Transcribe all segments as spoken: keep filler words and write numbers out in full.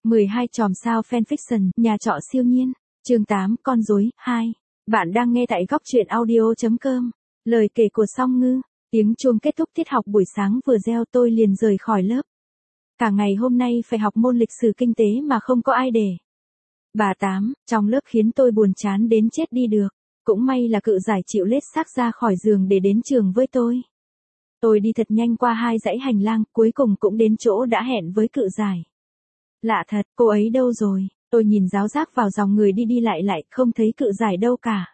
mười hai chòm sao fanfiction, nhà trọ siêu nhiên. Chương tám, con rối, hai. Bạn đang nghe tại góc truyện audio chấm com. Lời kể của Song Ngư. Tiếng chuông kết thúc tiết học buổi sáng vừa reo tôi liền rời khỏi lớp. Cả ngày hôm nay phải học môn lịch sử kinh tế mà không có ai để. Bà Tám, trong lớp khiến tôi buồn chán đến chết đi được. Cũng may là Cự Giải chịu lết xác ra khỏi giường để đến trường với tôi. Tôi đi thật nhanh qua hai dãy hành lang, cuối cùng cũng đến chỗ đã hẹn với Cự Giải. Lạ thật, cô ấy đâu rồi? Tôi nhìn ráo rác vào dòng người đi đi lại lại, không thấy Cự Giải đâu cả.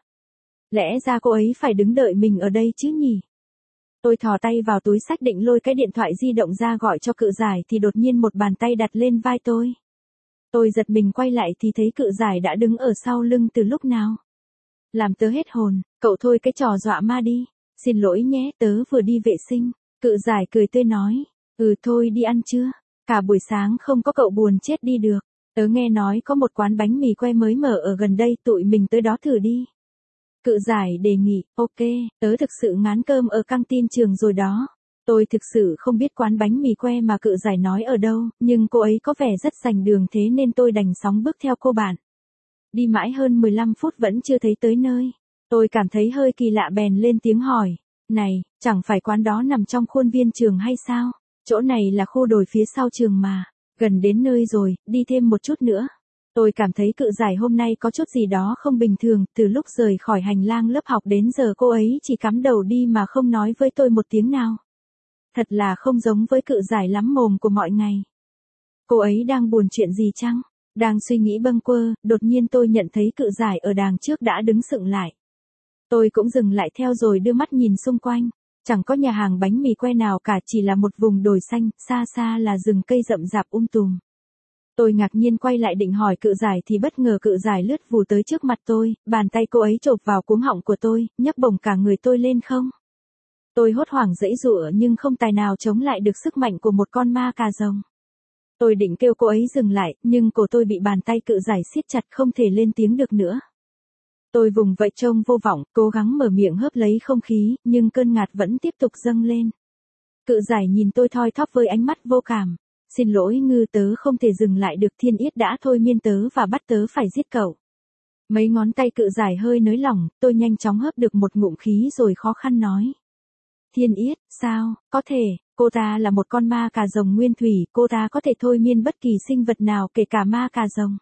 Lẽ ra cô ấy phải đứng đợi mình ở đây chứ nhỉ? Tôi thò tay vào túi xách định lôi cái điện thoại di động ra gọi cho Cự Giải thì đột nhiên một bàn tay đặt lên vai tôi. Tôi giật mình quay lại thì thấy Cự Giải đã đứng ở sau lưng từ lúc nào. Làm tớ hết hồn, cậu thôi cái trò dọa ma đi. Xin lỗi nhé, tớ vừa đi vệ sinh. Cự Giải cười tươi nói, ừ thôi đi ăn chưa? Cả buổi sáng không có cậu buồn chết đi được. Tớ nghe nói có một quán bánh mì que mới mở ở gần đây, tụi mình tới đó thử đi. Cự Giải đề nghị, ok, tớ thực sự ngán cơm ở căng tin trường rồi đó. Tôi thực sự không biết quán bánh mì que mà Cự Giải nói ở đâu, nhưng cô ấy có vẻ rất rành đường thế nên tôi đành sóng bước theo cô bạn. Đi mãi hơn mười lăm phút vẫn chưa thấy tới nơi. Tôi cảm thấy hơi kỳ lạ bèn lên tiếng hỏi, này, chẳng phải quán đó nằm trong khuôn viên trường hay sao? Chỗ này là khu đồi phía sau trường mà, gần đến nơi rồi, đi thêm một chút nữa. Tôi cảm thấy Cự Giải hôm nay có chút gì đó không bình thường, từ lúc rời khỏi hành lang lớp học đến giờ cô ấy chỉ cắm đầu đi mà không nói với tôi một tiếng nào. Thật là không giống với Cự Giải lắm mồm của mọi ngày. Cô ấy đang buồn chuyện gì chăng? Đang suy nghĩ bâng quơ, đột nhiên tôi nhận thấy Cự Giải ở đàng trước đã đứng sững lại. Tôi cũng dừng lại theo rồi đưa mắt nhìn xung quanh. Chẳng có nhà hàng bánh mì que nào cả, chỉ là một vùng đồi xanh, xa xa là rừng cây rậm rạp um tùm. Tôi ngạc nhiên quay lại định hỏi Cự Giải thì bất ngờ Cự Giải lướt vù tới trước mặt tôi, bàn tay cô ấy chộp vào cuống họng của tôi, nhấc bổng cả người tôi lên không. Tôi hốt hoảng giãy giụa nhưng không tài nào chống lại được sức mạnh của một con ma cà rồng. Tôi định kêu cô ấy dừng lại, nhưng cổ tôi bị bàn tay Cự Giải siết chặt không thể lên tiếng được nữa. Tôi vùng vẫy trông vô vọng, cố gắng mở miệng hớp lấy không khí, nhưng cơn ngạt vẫn tiếp tục dâng lên. Cự Giải nhìn tôi thoi thóp với ánh mắt vô cảm. Xin lỗi Ngư, tớ không thể dừng lại được, Thiên Yết đã thôi miên tớ và bắt tớ phải giết cậu. Mấy ngón tay Cự Giải hơi nới lỏng, tôi nhanh chóng hớp được một ngụm khí rồi khó khăn nói. Thiên Yết, sao, có thể, cô ta là một con ma cà rồng nguyên thủy, cô ta có thể thôi miên bất kỳ sinh vật nào kể cả ma cà rồng.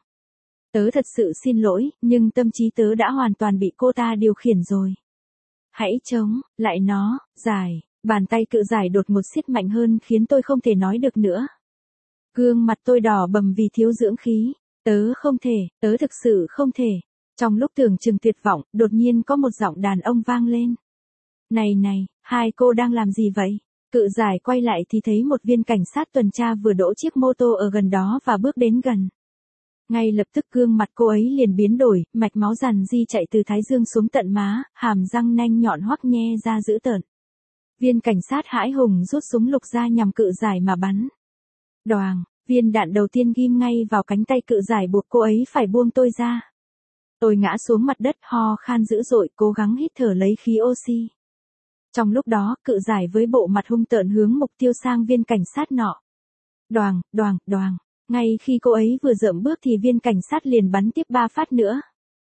Tớ thật sự xin lỗi, nhưng tâm trí tớ đã hoàn toàn bị cô ta điều khiển rồi. Hãy chống lại nó, Giải. Bàn tay Cự Giải đột ngột siết mạnh hơn khiến tôi không thể nói được nữa. Gương mặt tôi đỏ bầm vì thiếu dưỡng khí. Tớ không thể, tớ thực sự không thể. Trong lúc tưởng chừng tuyệt vọng, đột nhiên có một giọng đàn ông vang lên. Này này, hai cô đang làm gì vậy? Cự Giải quay lại thì thấy một viên cảnh sát tuần tra vừa đỗ chiếc mô tô ở gần đó và bước đến gần. Ngay lập tức gương mặt cô ấy liền biến đổi, mạch máu rằn di chạy từ thái dương xuống tận má, hàm răng nanh nhọn hoắc nhe ra dữ tợn. Viên cảnh sát hãi hùng rút súng lục ra nhằm Cự Giải mà bắn. Đoàng, viên đạn đầu tiên ghim ngay vào cánh tay Cự Giải buộc cô ấy phải buông tôi ra. Tôi ngã xuống mặt đất ho khan dữ dội, cố gắng hít thở lấy khí oxy. Trong lúc đó, Cự Giải với bộ mặt hung tợn hướng mục tiêu sang viên cảnh sát nọ. Đoàng, đoàng, đoàng. Ngay khi cô ấy vừa dậm bước thì viên cảnh sát liền bắn tiếp ba phát nữa.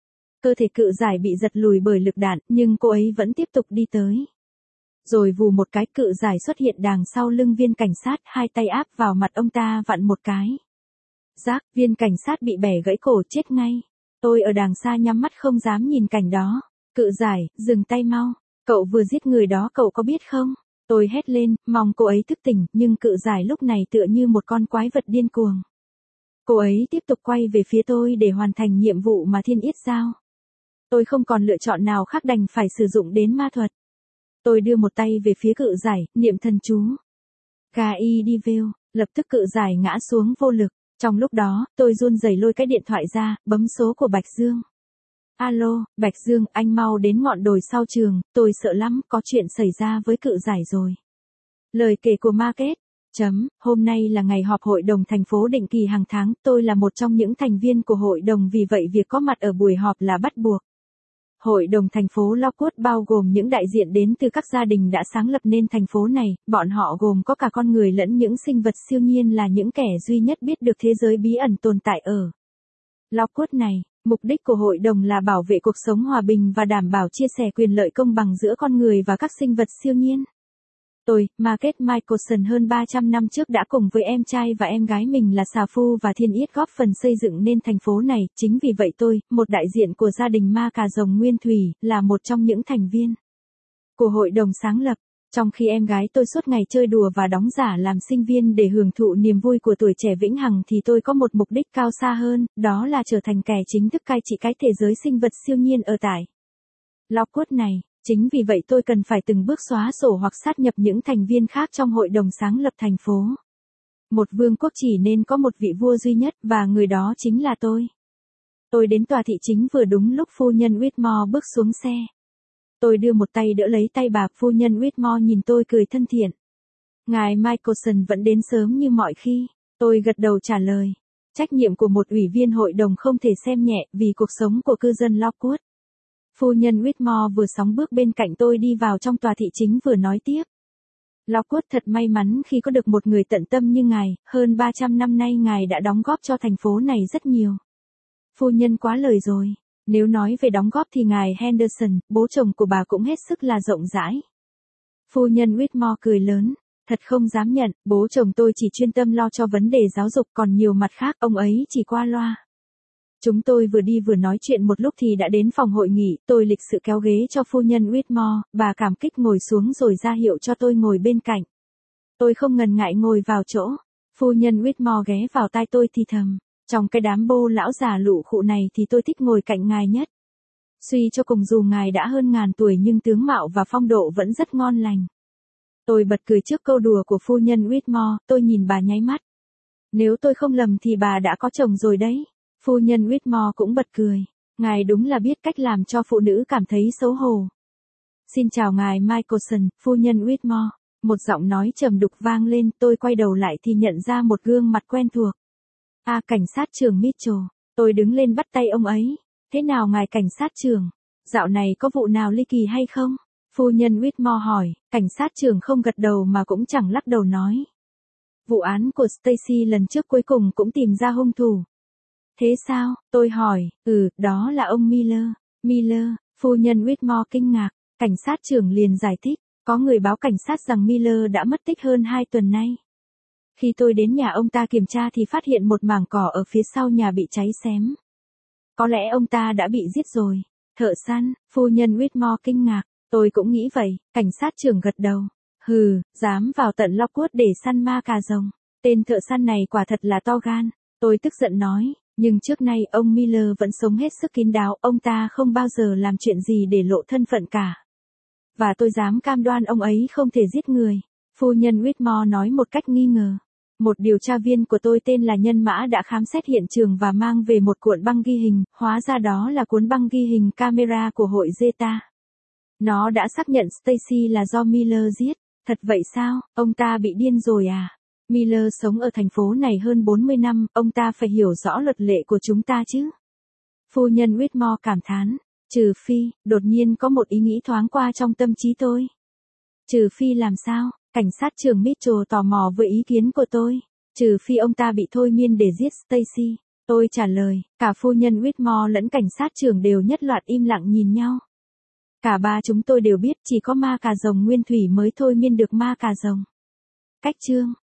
Cơ thể Cự Giải bị giật lùi bởi lực đạn, nhưng cô ấy vẫn tiếp tục đi tới. Rồi vù một cái, Cự Giải xuất hiện đằng sau lưng viên cảnh sát, hai tay áp vào mặt ông ta vặn một cái. Rác, viên cảnh sát bị bẻ gãy cổ chết ngay. Tôi ở đằng xa nhắm mắt không dám nhìn cảnh đó. Cự Giải, dừng tay mau. Cậu vừa giết người đó, cậu có biết không? Tôi hét lên, mong cô ấy thức tỉnh, nhưng Cự Giải lúc này tựa như một con quái vật điên cuồng. Cô ấy tiếp tục quay về phía tôi để hoàn thành nhiệm vụ mà Thiên Yết giao. Tôi không còn lựa chọn nào khác đành phải sử dụng đến ma thuật. Tôi đưa một tay về phía Cự Giải, niệm thần chú. Gai đi vêu, lập tức Cự Giải ngã xuống vô lực. Trong lúc đó, tôi run rẩy lôi cái điện thoại ra, bấm số của Bạch Dương. Alo, Bạch Dương, anh mau đến ngọn đồi sau trường, tôi sợ lắm, có chuyện xảy ra với Cự Giải rồi. Lời kể của Market. Chấm, hôm nay là ngày họp hội đồng thành phố định kỳ hàng tháng, tôi là một trong những thành viên của hội đồng vì vậy việc có mặt ở buổi họp là bắt buộc. Hội đồng thành phố Lockwood bao gồm những đại diện đến từ các gia đình đã sáng lập nên thành phố này, bọn họ gồm có cả con người lẫn những sinh vật siêu nhiên là những kẻ duy nhất biết được thế giới bí ẩn tồn tại ở Lockwood này. Mục đích của hội đồng là bảo vệ cuộc sống hòa bình và đảm bảo chia sẻ quyền lợi công bằng giữa con người và các sinh vật siêu nhiên. Tôi, Margaret Michelson hơn ba trăm năm trước đã cùng với em trai và em gái mình là Xà Phu và Thiên Yết góp phần xây dựng nên thành phố này, chính vì vậy tôi, một đại diện của gia đình ma cà rồng Nguyên Thủy, là một trong những thành viên của hội đồng sáng lập. Trong khi em gái tôi suốt ngày chơi đùa và đóng giả làm sinh viên để hưởng thụ niềm vui của tuổi trẻ vĩnh hằng thì tôi có một mục đích cao xa hơn, đó là trở thành kẻ chính thức cai trị cái thế giới sinh vật siêu nhiên ở tại Lockwood này. Chính vì vậy tôi cần phải từng bước xóa sổ hoặc sát nhập những thành viên khác trong hội đồng sáng lập thành phố. Một vương quốc chỉ nên có một vị vua duy nhất và người đó chính là tôi. Tôi đến tòa thị chính vừa đúng lúc phu nhân Whitmore bước xuống xe. Tôi đưa một tay đỡ lấy tay bà, phu nhân Whitmore nhìn tôi cười thân thiện. Ngài Michelson vẫn đến sớm như mọi khi. Tôi gật đầu trả lời. Trách nhiệm của một ủy viên hội đồng không thể xem nhẹ vì cuộc sống của cư dân Lockwood. Phu nhân Whitmore vừa sóng bước bên cạnh tôi đi vào trong tòa thị chính vừa nói tiếp. Lockwood thật may mắn khi có được một người tận tâm như ngài, hơn ba trăm năm nay ngài đã đóng góp cho thành phố này rất nhiều. Phu nhân quá lời rồi, nếu nói về đóng góp thì ngài Henderson, bố chồng của bà cũng hết sức là rộng rãi. Phu nhân Whitmore cười lớn, thật không dám nhận, bố chồng tôi chỉ chuyên tâm lo cho vấn đề giáo dục còn nhiều mặt khác ông ấy chỉ qua loa. Chúng tôi vừa đi vừa nói chuyện một lúc thì đã đến phòng hội nghị, tôi lịch sự kéo ghế cho phu nhân Whitmore, bà cảm kích ngồi xuống rồi ra hiệu cho tôi ngồi bên cạnh. Tôi không ngần ngại ngồi vào chỗ, phu nhân Whitmore ghé vào tai tôi thì thầm, trong cái đám bô lão già lụ khụ này thì tôi thích ngồi cạnh ngài nhất. Suy cho cùng dù ngài đã hơn ngàn tuổi nhưng tướng mạo và phong độ vẫn rất ngon lành. Tôi bật cười trước câu đùa của phu nhân Whitmore, tôi nhìn bà nháy mắt. Nếu tôi không lầm thì bà đã có chồng rồi đấy. Phu nhân Whitmore cũng bật cười. Ngài đúng là biết cách làm cho phụ nữ cảm thấy xấu hổ. Xin chào ngài Michelson, phu nhân Whitmore. Một giọng nói trầm đục vang lên, tôi quay đầu lại thì nhận ra một gương mặt quen thuộc. À, cảnh sát trưởng Mitchell. Tôi đứng lên bắt tay ông ấy. Thế nào ngài cảnh sát trưởng? Dạo này có vụ nào ly kỳ hay không? Phu nhân Whitmore hỏi, cảnh sát trưởng không gật đầu mà cũng chẳng lắc đầu nói. Vụ án của Stacy lần trước cuối cùng cũng tìm ra hung thủ. Thế sao? Tôi hỏi, ừ, đó là ông Miller. Miller, phu nhân Whitmore kinh ngạc, cảnh sát trưởng liền giải thích, có người báo cảnh sát rằng Miller đã mất tích hơn hai tuần nay. Khi tôi đến nhà ông ta kiểm tra thì phát hiện một mảng cỏ ở phía sau nhà bị cháy xém. Có lẽ ông ta đã bị giết rồi. Thợ săn, phu nhân Whitmore kinh ngạc, tôi cũng nghĩ vậy, cảnh sát trưởng gật đầu. Hừ, dám vào tận Lockwood để săn ma cà rồng. Tên thợ săn này quả thật là to gan. Tôi tức giận nói. Nhưng trước nay ông Miller vẫn sống hết sức kín đáo, ông ta không bao giờ làm chuyện gì để lộ thân phận cả. Và tôi dám cam đoan ông ấy không thể giết người. Phu nhân Whitmore nói một cách nghi ngờ. Một điều tra viên của tôi tên là Nhân Mã đã khám xét hiện trường và mang về một cuộn băng ghi hình, hóa ra đó là cuốn băng ghi hình camera của hội Zeta. Nó đã xác nhận Stacy là do Miller giết. Thật vậy sao, ông ta bị điên rồi à? Miller sống ở thành phố này hơn bốn mươi năm, ông ta phải hiểu rõ luật lệ của chúng ta chứ. Phu nhân Whitmore cảm thán, trừ phi, đột nhiên có một ý nghĩ thoáng qua trong tâm trí tôi. Trừ phi làm sao? Cảnh sát trưởng Mitchell tò mò với ý kiến của tôi. Trừ phi ông ta bị thôi miên để giết Stacy. Tôi trả lời, cả phu nhân Whitmore lẫn cảnh sát trưởng đều nhất loạt im lặng nhìn nhau. Cả ba chúng tôi đều biết chỉ có ma cà rồng Nguyên Thủy mới thôi miên được ma cà rồng. Cách chương